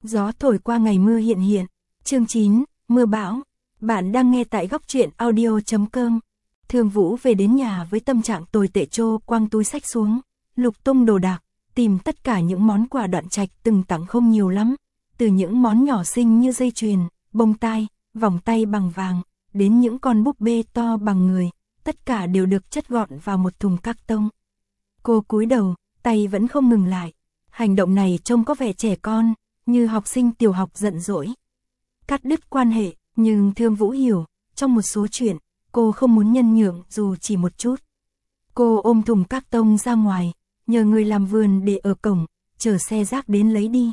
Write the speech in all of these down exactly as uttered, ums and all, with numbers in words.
Gió thổi qua ngày mưa hiện hiện. Chương chín, mưa bão. Bạn đang nghe tại góc truyện audio chấm com. Thương Vũ về đến nhà với tâm trạng tồi tệ, trô quăng túi sách xuống, lục tung đồ đạc, tìm tất cả những món quà Đoạn Trạch từng tặng không nhiều lắm, từ những món nhỏ xinh như dây chuyền, bông tai, vòng tay bằng vàng, đến những con búp bê to bằng người, tất cả đều được chất gọn vào một thùng các tông. Cô cúi đầu, tay vẫn không ngừng lại. Hành động này trông có vẻ trẻ con, như học sinh tiểu học giận dỗi. Cắt đứt quan hệ, nhưng Thương Vũ hiểu, trong một số chuyện, cô không muốn nhân nhượng dù chỉ một chút. Cô ôm thùng các tông ra ngoài, nhờ người làm vườn để ở cổng, chờ xe rác đến lấy đi.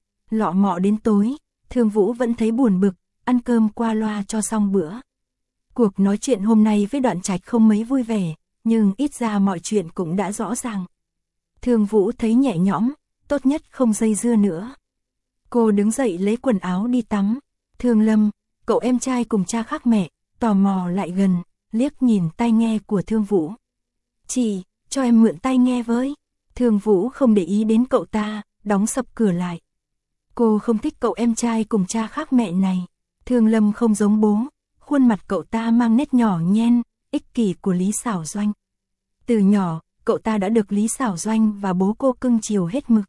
Lọ mọ đến tối, Thương Vũ vẫn thấy buồn bực, ăn cơm qua loa cho xong bữa. Cuộc nói chuyện hôm nay với Đoạn Trạch không mấy vui vẻ, nhưng ít ra mọi chuyện cũng đã rõ ràng. Thương Vũ thấy nhẹ nhõm, tốt nhất không dây dưa nữa. Cô đứng dậy lấy quần áo đi tắm. Thương Lâm, cậu em trai cùng cha khác mẹ, tò mò lại gần, liếc nhìn tai nghe của Thương Vũ. Chị, cho em mượn tai nghe với. Thương Vũ không để ý đến cậu ta, đóng sập cửa lại. Cô không thích cậu em trai cùng cha khác mẹ này. Thương Lâm không giống bố, khuôn mặt cậu ta mang nét nhỏ nhen, ích kỷ của Lý Xảo Doanh. Từ nhỏ, cậu ta đã được Lý Xảo Doanh và bố cô cưng chiều hết mực.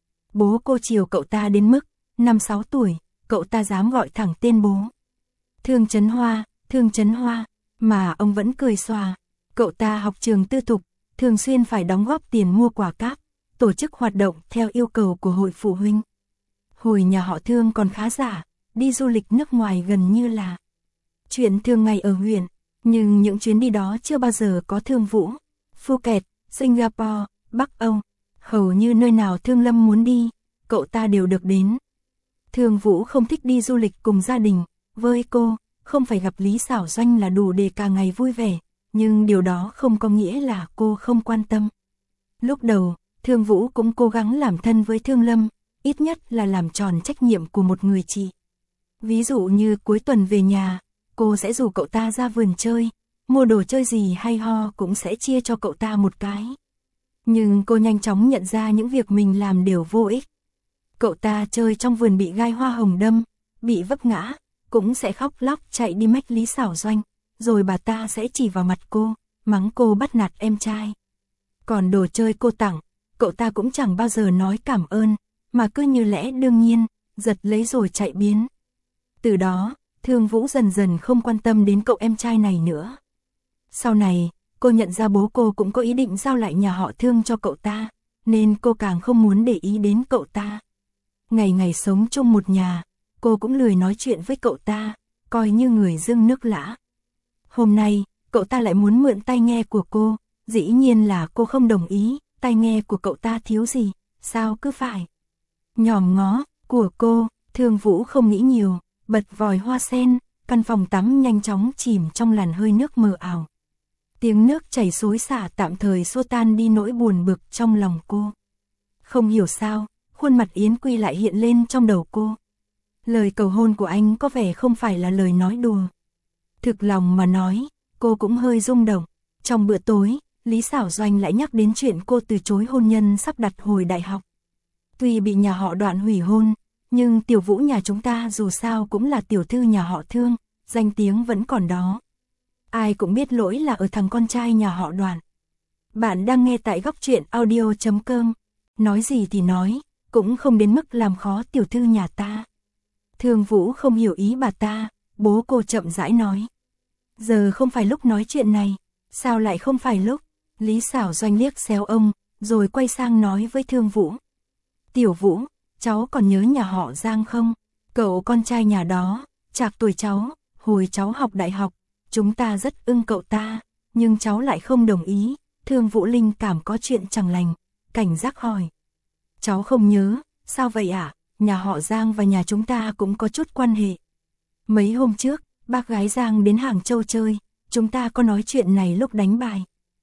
Bố cô chiều cậu ta đến mức, năm sáu tuổi, cậu ta dám gọi thẳng tên bố. Thương Chấn Hoa, Thương Chấn Hoa, mà ông vẫn cười xòa. Cậu ta học trường tư thục, thường xuyên phải đóng góp tiền mua quà cáp, tổ chức hoạt động theo yêu cầu của hội phụ huynh. Hồi nhà họ Thương còn khá giả, đi du lịch nước ngoài gần như là chuyện thường ngày ở huyện, nhưng những chuyến đi đó chưa bao giờ có Thương Vũ. Phuket, Singapore, Bắc Âu, hầu như nơi nào Thương Lâm muốn đi, cậu ta đều được đến. Thương Vũ không thích đi du lịch cùng gia đình, với cô, không phải gặp Lý Xảo Doanh là đủ để cả ngày vui vẻ, nhưng điều đó không có nghĩa là cô không quan tâm. Lúc đầu, Thương Vũ cũng cố gắng làm thân với Thương Lâm, ít nhất là làm tròn trách nhiệm của một người chị. Ví dụ như cuối tuần về nhà, cô sẽ rủ cậu ta ra vườn chơi, mua đồ chơi gì hay ho cũng sẽ chia cho cậu ta một cái. Nhưng cô nhanh chóng nhận ra những việc mình làm đều vô ích. Cậu ta chơi trong vườn bị gai hoa hồng đâm, bị vấp ngã, cũng sẽ khóc lóc chạy đi mách Lý Xảo Doanh, rồi bà ta sẽ chỉ vào mặt cô, mắng cô bắt nạt em trai. Còn đồ chơi cô tặng, cậu ta cũng chẳng bao giờ nói cảm ơn, mà cứ như lẽ đương nhiên, giật lấy rồi chạy biến. Từ đó, Thương Vũ dần dần không quan tâm đến cậu em trai này nữa. Sau này, cô nhận ra bố cô cũng có ý định giao lại nhà họ Thương cho cậu ta, nên cô càng không muốn để ý đến cậu ta. Ngày ngày sống chung một nhà, cô cũng lười nói chuyện với cậu ta, coi như người dưng nước lã. Hôm nay, cậu ta lại muốn mượn tai nghe của cô, dĩ nhiên là cô không đồng ý, tai nghe của cậu ta thiếu gì, sao cứ phải. Nhòm ngó, của cô, Thương Vũ không nghĩ nhiều, bật vòi hoa sen, căn phòng tắm nhanh chóng chìm trong làn hơi nước mờ ảo. Tiếng nước chảy xối xả tạm thời xua tan đi nỗi buồn bực trong lòng cô. Không hiểu sao, khuôn mặt Yến Quy lại hiện lên trong đầu cô. Lời cầu hôn của anh có vẻ không phải là lời nói đùa. Thực lòng mà nói, cô cũng hơi rung động. Trong bữa tối, Lý Xảo Doanh lại nhắc đến chuyện cô từ chối hôn nhân sắp đặt hồi đại học. Tuy bị nhà họ Đoạn hủy hôn, nhưng Tiểu Vũ nhà chúng ta dù sao cũng là tiểu thư nhà họ Thương, danh tiếng vẫn còn đó. Ai cũng biết lỗi là ở thằng con trai nhà họ Đoạn. Bạn đang nghe tại góc truyện audio chấm com. Nói gì thì nói, cũng không đến mức làm khó tiểu thư nhà ta. Thương Vũ không hiểu ý bà ta, bố cô chậm rãi nói. Giờ không phải lúc nói chuyện này, sao lại không phải lúc? Lý Xảo Doanh liếc xéo ông, rồi quay sang nói với Thương Vũ. Tiểu Vũ, cháu còn nhớ nhà họ Giang không? Cậu con trai nhà đó, trạc tuổi cháu, hồi cháu học đại học, chúng ta rất ưng cậu ta, nhưng cháu lại không đồng ý. Thương Vũ linh cảm có chuyện chẳng lành, cảnh giác hỏi. Cháu không nhớ, sao vậy ạ? À? Nhà họ Giang và nhà chúng ta cũng có chút quan hệ. Mấy hôm trước, bác gái Giang đến Hàng Châu chơi, chúng ta có nói chuyện này lúc đánh bài.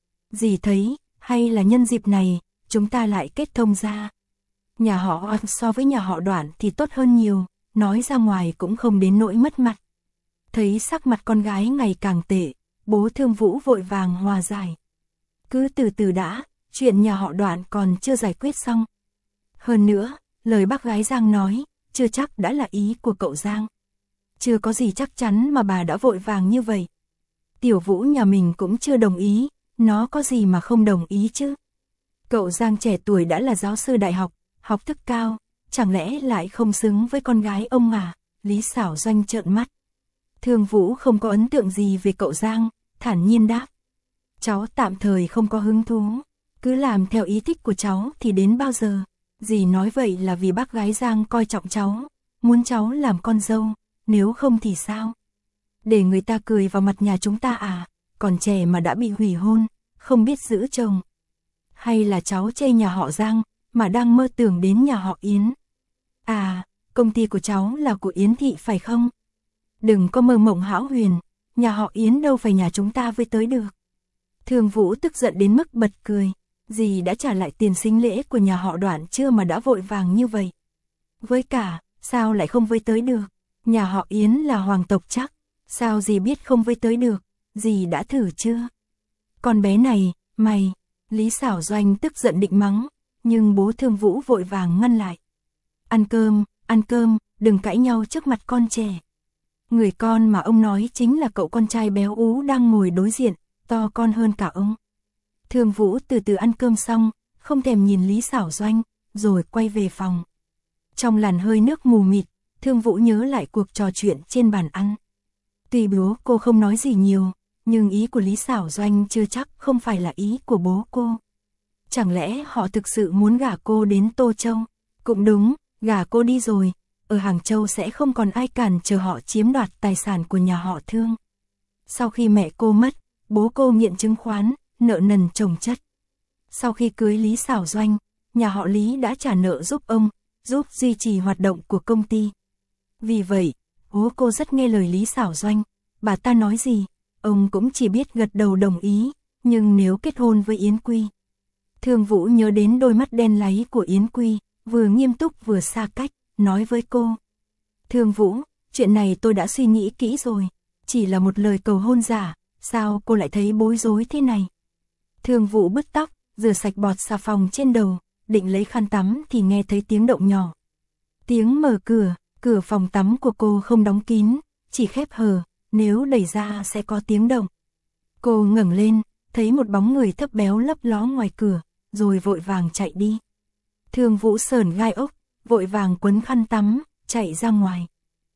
Dì thấy, hay là nhân dịp này, chúng ta lại kết thông ra. Nhà họ so với nhà họ Đoạn thì tốt hơn nhiều, nói ra ngoài cũng không đến nỗi mất mặt. Thấy sắc mặt con gái ngày càng tệ, bố Thương Vũ vội vàng hòa giải. Cứ từ từ đã, chuyện nhà họ Đoạn còn chưa giải quyết xong. Hơn nữa, lời bác gái Giang nói, chưa chắc đã là ý của cậu Giang. Chưa có gì chắc chắn mà bà đã vội vàng như vậy. Tiểu Vũ nhà mình cũng chưa đồng ý, nó có gì mà không đồng ý chứ. Cậu Giang trẻ tuổi đã là giáo sư đại học, học thức cao, chẳng lẽ lại không xứng với con gái ông à? Lý Xảo Doanh trợn mắt. Thương Vũ không có ấn tượng gì về cậu Giang, thản nhiên đáp. Cháu tạm thời không có hứng thú, cứ làm theo ý thích của cháu thì đến bao giờ. Dì nói vậy là vì bác gái Giang coi trọng cháu, muốn cháu làm con dâu, nếu không thì sao? Để người ta cười vào mặt nhà chúng ta à, còn trẻ mà đã bị hủy hôn, không biết giữ chồng. Hay là cháu chê nhà họ Giang, mà đang mơ tưởng đến nhà họ Yến? À, công ty của cháu là của Yến Thị phải không? Đừng có mơ mộng hão huyền, nhà họ Yến đâu phải nhà chúng ta với tới được. Thương Vũ tức giận đến mức bật cười, dì đã trả lại tiền sính lễ của nhà họ Đoạn chưa mà đã vội vàng như vậy. Với cả, sao lại không với tới được, nhà họ Yến là hoàng tộc chắc, sao dì biết không với tới được, dì đã thử chưa? Con bé này, mày, Lý Xảo Doanh tức giận định mắng, nhưng bố Thương Vũ vội vàng ngăn lại. Ăn cơm, ăn cơm, đừng cãi nhau trước mặt con trẻ. Người con mà ông nói chính là cậu con trai béo ú đang ngồi đối diện, to con hơn cả ông. Thương Vũ từ từ ăn cơm xong, không thèm nhìn Lý Xảo Doanh, rồi quay về phòng. Trong làn hơi nước mù mịt, Thương Vũ nhớ lại cuộc trò chuyện trên bàn ăn. Tuy bố cô không nói gì nhiều, nhưng ý của Lý Xảo Doanh chưa chắc không phải là ý của bố cô. Chẳng lẽ họ thực sự muốn gả cô đến Tô Châu? Cũng đúng, gả cô đi rồi, ở Hàng Châu sẽ không còn ai cản trở họ chiếm đoạt tài sản của nhà họ Thương. Sau khi mẹ cô mất, bố cô nghiện chứng khoán, nợ nần chồng chất. Sau khi cưới Lý Xảo Doanh, nhà họ Lý đã trả nợ giúp ông, giúp duy trì hoạt động của công ty. Vì vậy, bố cô rất nghe lời Lý Xảo Doanh, bà ta nói gì, ông cũng chỉ biết gật đầu đồng ý, nhưng nếu kết hôn với Yến Quy. Thương Vũ nhớ đến đôi mắt đen láy của Yến Quy, vừa nghiêm túc vừa xa cách, nói với cô. Thương Vũ, chuyện này tôi đã suy nghĩ kỹ rồi, chỉ là một lời cầu hôn giả, sao cô lại thấy bối rối thế này? Thương Vũ bứt tóc, rửa sạch bọt xà phòng trên đầu, định lấy khăn tắm thì nghe thấy tiếng động nhỏ. Tiếng mở cửa, cửa phòng tắm của cô không đóng kín, chỉ khép hờ, nếu đẩy ra sẽ có tiếng động. Cô ngẩng lên, thấy một bóng người thấp béo lấp ló ngoài cửa, rồi vội vàng chạy đi. Thương Vũ sởn gai ốc, vội vàng quấn khăn tắm, chạy ra ngoài.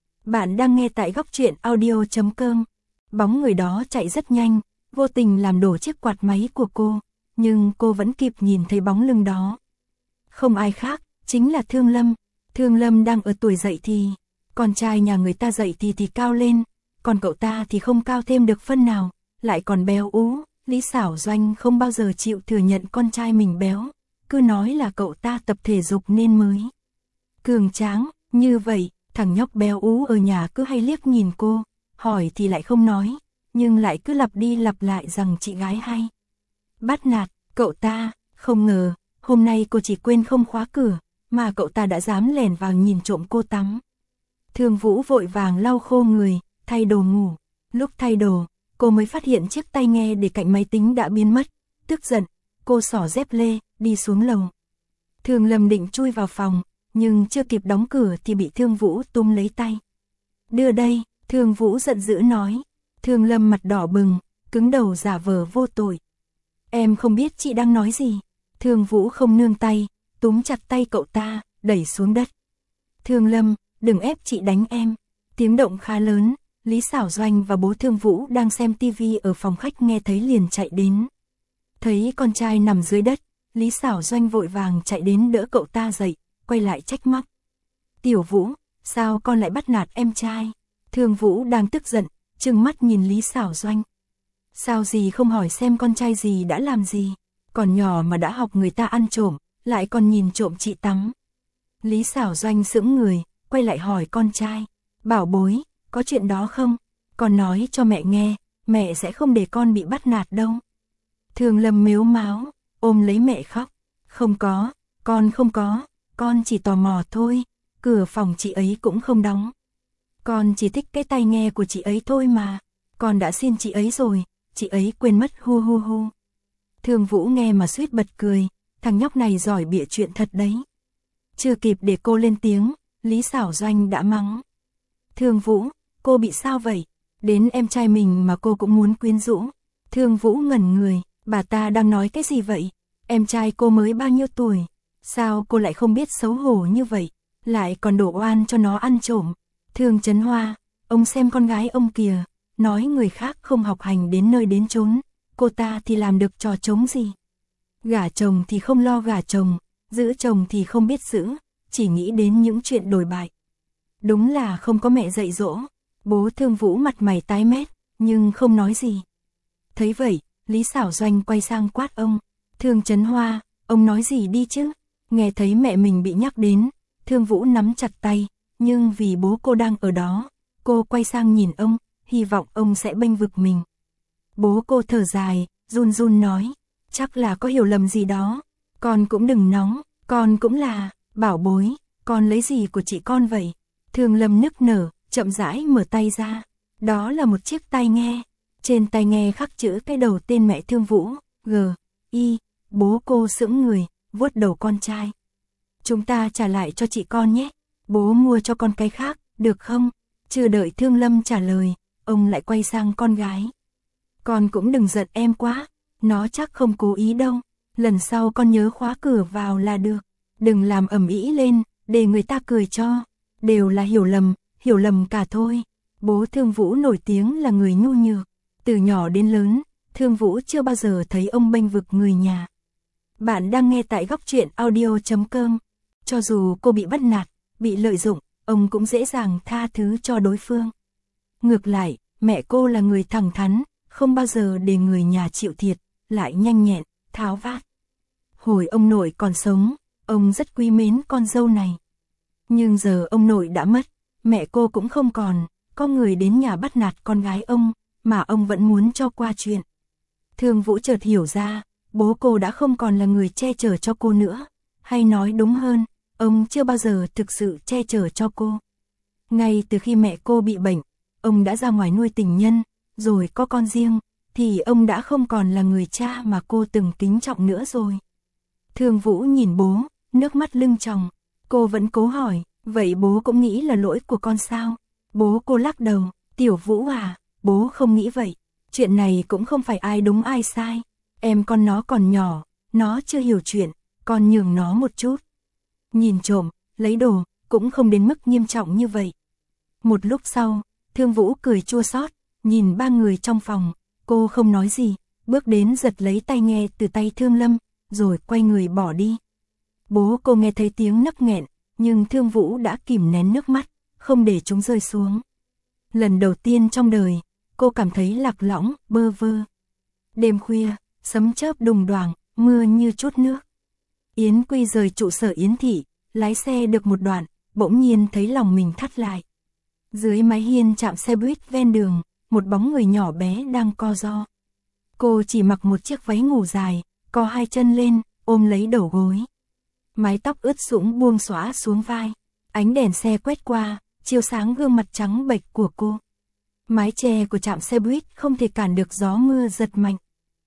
Bạn đang nghe tại góc truyện audio chấm com. Bóng người đó chạy rất nhanh, vô tình làm đổ chiếc quạt máy của cô, nhưng cô vẫn kịp nhìn thấy bóng lưng đó. Không ai khác, chính là Thương Lâm. Thương Lâm đang ở tuổi dậy thì, con trai nhà người ta dậy thì thì cao lên, còn cậu ta thì không cao thêm được phân nào, lại còn béo ú. Lý Xảo Doanh không bao giờ chịu thừa nhận con trai mình béo, cứ nói là cậu ta tập thể dục nên mới cường tráng. Như vậy, thằng nhóc béo ú ở nhà cứ hay liếc nhìn cô, hỏi thì lại không nói, nhưng lại cứ lặp đi lặp lại rằng chị gái hay bắt nạt cậu ta. Không ngờ, hôm nay cô chỉ quên không khóa cửa, mà cậu ta đã dám lẻn vào nhìn trộm cô tắm. Thương Vũ vội vàng lau khô người, thay đồ ngủ. Lúc thay đồ, cô mới phát hiện chiếc tai nghe để cạnh máy tính đã biến mất. Tức giận, cô xỏ dép lê, đi xuống lầu. Thương Lâm định chui vào phòng, nhưng chưa kịp đóng cửa thì bị Thương Vũ túm lấy tay. Đưa đây, Thương Vũ giận dữ nói. Thương Lâm mặt đỏ bừng, cứng đầu giả vờ vô tội. Em không biết chị đang nói gì. Thương Vũ không nương tay, túm chặt tay cậu ta, đẩy xuống đất. Thương Lâm, đừng ép chị đánh em. Tiếng động khá lớn, Lý Xảo Doanh và bố Thương Vũ đang xem tivi ở phòng khách nghe thấy liền chạy đến. Thấy con trai nằm dưới đất, Lý Xảo Doanh vội vàng chạy đến đỡ cậu ta dậy, quay lại trách móc. Tiểu Vũ, sao con lại bắt nạt em trai? Thương Vũ đang tức giận, trừng mắt nhìn Lý Xảo Doanh. Sao dì không hỏi xem con trai dì đã làm gì? Còn nhỏ mà đã học người ta ăn trộm, lại còn nhìn trộm chị tắm. Lý Xảo Doanh sững người, quay lại hỏi con trai. Bảo bối, có chuyện đó không? Con nói cho mẹ nghe, mẹ sẽ không để con bị bắt nạt đâu. Thương Lâm mếu máo, ôm lấy mẹ khóc. Không có, con không có, con chỉ tò mò thôi, cửa phòng chị ấy cũng không đóng. Con chỉ thích cái tai nghe của chị ấy thôi mà, con đã xin chị ấy rồi, chị ấy quên mất hu hu hu. Thương Vũ nghe mà suýt bật cười, thằng nhóc này giỏi bịa chuyện thật đấy. Chưa kịp để cô lên tiếng, Lý Xảo Doanh đã mắng. Thương Vũ, cô bị sao vậy? Đến em trai mình mà cô cũng muốn quyến rũ. Thương Vũ ngẩn người, bà ta đang nói cái gì vậy? Em trai cô mới bao nhiêu tuổi? Sao cô lại không biết xấu hổ như vậy? Lại còn đổ oan cho nó ăn trộm. Thương Chấn Hoa, ông xem con gái ông kìa, nói người khác không học hành đến nơi đến chốn, cô ta thì làm được trò trống gì? Gả chồng thì không lo gả chồng, giữ chồng thì không biết giữ, chỉ nghĩ đến những chuyện đồi bại. Đúng là không có mẹ dạy dỗ. Bố Thương Vũ mặt mày tái mét, nhưng không nói gì. Thấy vậy, Lý Xảo Doanh quay sang quát ông. Thương Chấn Hoa, ông nói gì đi chứ? Nghe thấy mẹ mình bị nhắc đến, Thương Vũ nắm chặt tay, nhưng vì bố cô đang ở đó, cô quay sang nhìn ông, hy vọng ông sẽ bênh vực mình. Bố cô thở dài, run run nói, chắc là có hiểu lầm gì đó. Con cũng đừng nóng, con cũng là, bảo bối, con lấy gì của chị con vậy? Thương Lâm nức nở, chậm rãi mở tay ra. Đó là một chiếc tai nghe. Trên tai nghe khắc chữ cái đầu tên mẹ Thương Vũ, G, I. Bố cô sững người, vuốt đầu con trai. Chúng ta trả lại cho chị con nhé. Bố mua cho con cái khác, được không? Chưa đợi Thương Lâm trả lời, ông lại quay sang con gái. Con cũng đừng giận em quá, nó chắc không cố ý đâu. Lần sau con nhớ khóa cửa vào là được. Đừng làm ầm ĩ lên, để người ta cười cho. Đều là hiểu lầm, hiểu lầm cả thôi. Bố Thương Vũ nổi tiếng là người nhu nhược. Từ nhỏ đến lớn, Thương Vũ chưa bao giờ thấy ông bênh vực người nhà. Bạn đang nghe tại góc truyện audio chấm com. Cho dù cô bị bắt nạt, bị lợi dụng, ông cũng dễ dàng tha thứ cho đối phương. Ngược lại, mẹ cô là người thẳng thắn, không bao giờ để người nhà chịu thiệt, lại nhanh nhẹn, tháo vát. Hồi ông nội còn sống, ông rất quý mến con dâu này. Nhưng giờ ông nội đã mất, mẹ cô cũng không còn, có người đến nhà bắt nạt con gái ông, mà ông vẫn muốn cho qua chuyện. Thương Vũ chợt hiểu ra, bố cô đã không còn là người che chở cho cô nữa, hay nói đúng hơn, ông chưa bao giờ thực sự che chở cho cô. Ngay từ khi mẹ cô bị bệnh, ông đã ra ngoài nuôi tình nhân, rồi có con riêng, thì ông đã không còn là người cha mà cô từng kính trọng nữa rồi. Thương Vũ nhìn bố, nước mắt lưng tròng, cô vẫn cố hỏi, vậy bố cũng nghĩ là lỗi của con sao? Bố cô lắc đầu, Tiểu Vũ à, bố không nghĩ vậy, chuyện này cũng không phải ai đúng ai sai, em con nó còn nhỏ, nó chưa hiểu chuyện, con nhường nó một chút. Nhìn trộm, lấy đồ, cũng không đến mức nghiêm trọng như vậy. Một lúc sau, Thương Vũ cười chua xót, nhìn ba người trong phòng, cô không nói gì, bước đến giật lấy tai nghe từ tay Thương Lâm, rồi quay người bỏ đi. Bố cô nghe thấy tiếng nấc nghẹn, nhưng Thương Vũ đã kìm nén nước mắt, không để chúng rơi xuống. Lần đầu tiên trong đời, cô cảm thấy lạc lõng, bơ vơ. Đêm khuya, sấm chớp đùng đoàng, mưa như chút nước. Yến Quy rời trụ sở Yến Thị, lái xe được một đoạn, bỗng nhiên thấy lòng mình thắt lại. Dưới mái hiên trạm xe buýt ven đường, một bóng người nhỏ bé đang co ro. Cô chỉ mặc một chiếc váy ngủ dài, co hai chân lên, ôm lấy đầu gối. Mái tóc ướt sũng buông xõa xuống vai. Ánh đèn xe quét qua, chiếu sáng gương mặt trắng bệch của cô. Mái che của trạm xe buýt không thể cản được gió mưa giật mạnh.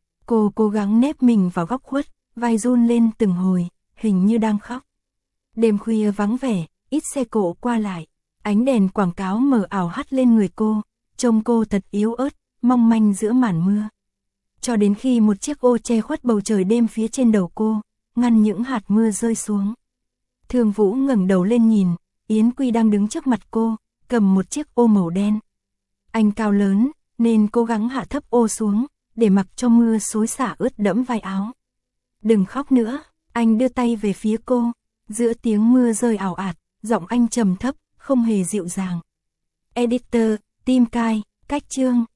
Cô cố gắng nép mình vào góc khuất, vai run lên từng hồi, hình như đang khóc. Đêm khuya vắng vẻ, ít xe cộ qua lại. Ánh đèn quảng cáo mờ ảo hắt lên người cô, trông cô thật yếu ớt, mong manh giữa màn mưa. Cho đến khi một chiếc ô che khuất bầu trời đêm phía trên đầu cô, ngăn những hạt mưa rơi xuống. Thương Vũ ngẩng đầu lên nhìn, Yến Quy đang đứng trước mặt cô, cầm một chiếc ô màu đen. Anh cao lớn, nên cố gắng hạ thấp ô xuống, để mặc cho mưa xối xả ướt đẫm vai áo. Đừng khóc nữa, anh đưa tay về phía cô, giữa tiếng mưa rơi ảo ạt, giọng anh trầm thấp, không hề dịu dàng. Editor, Tim Cai, cách chương.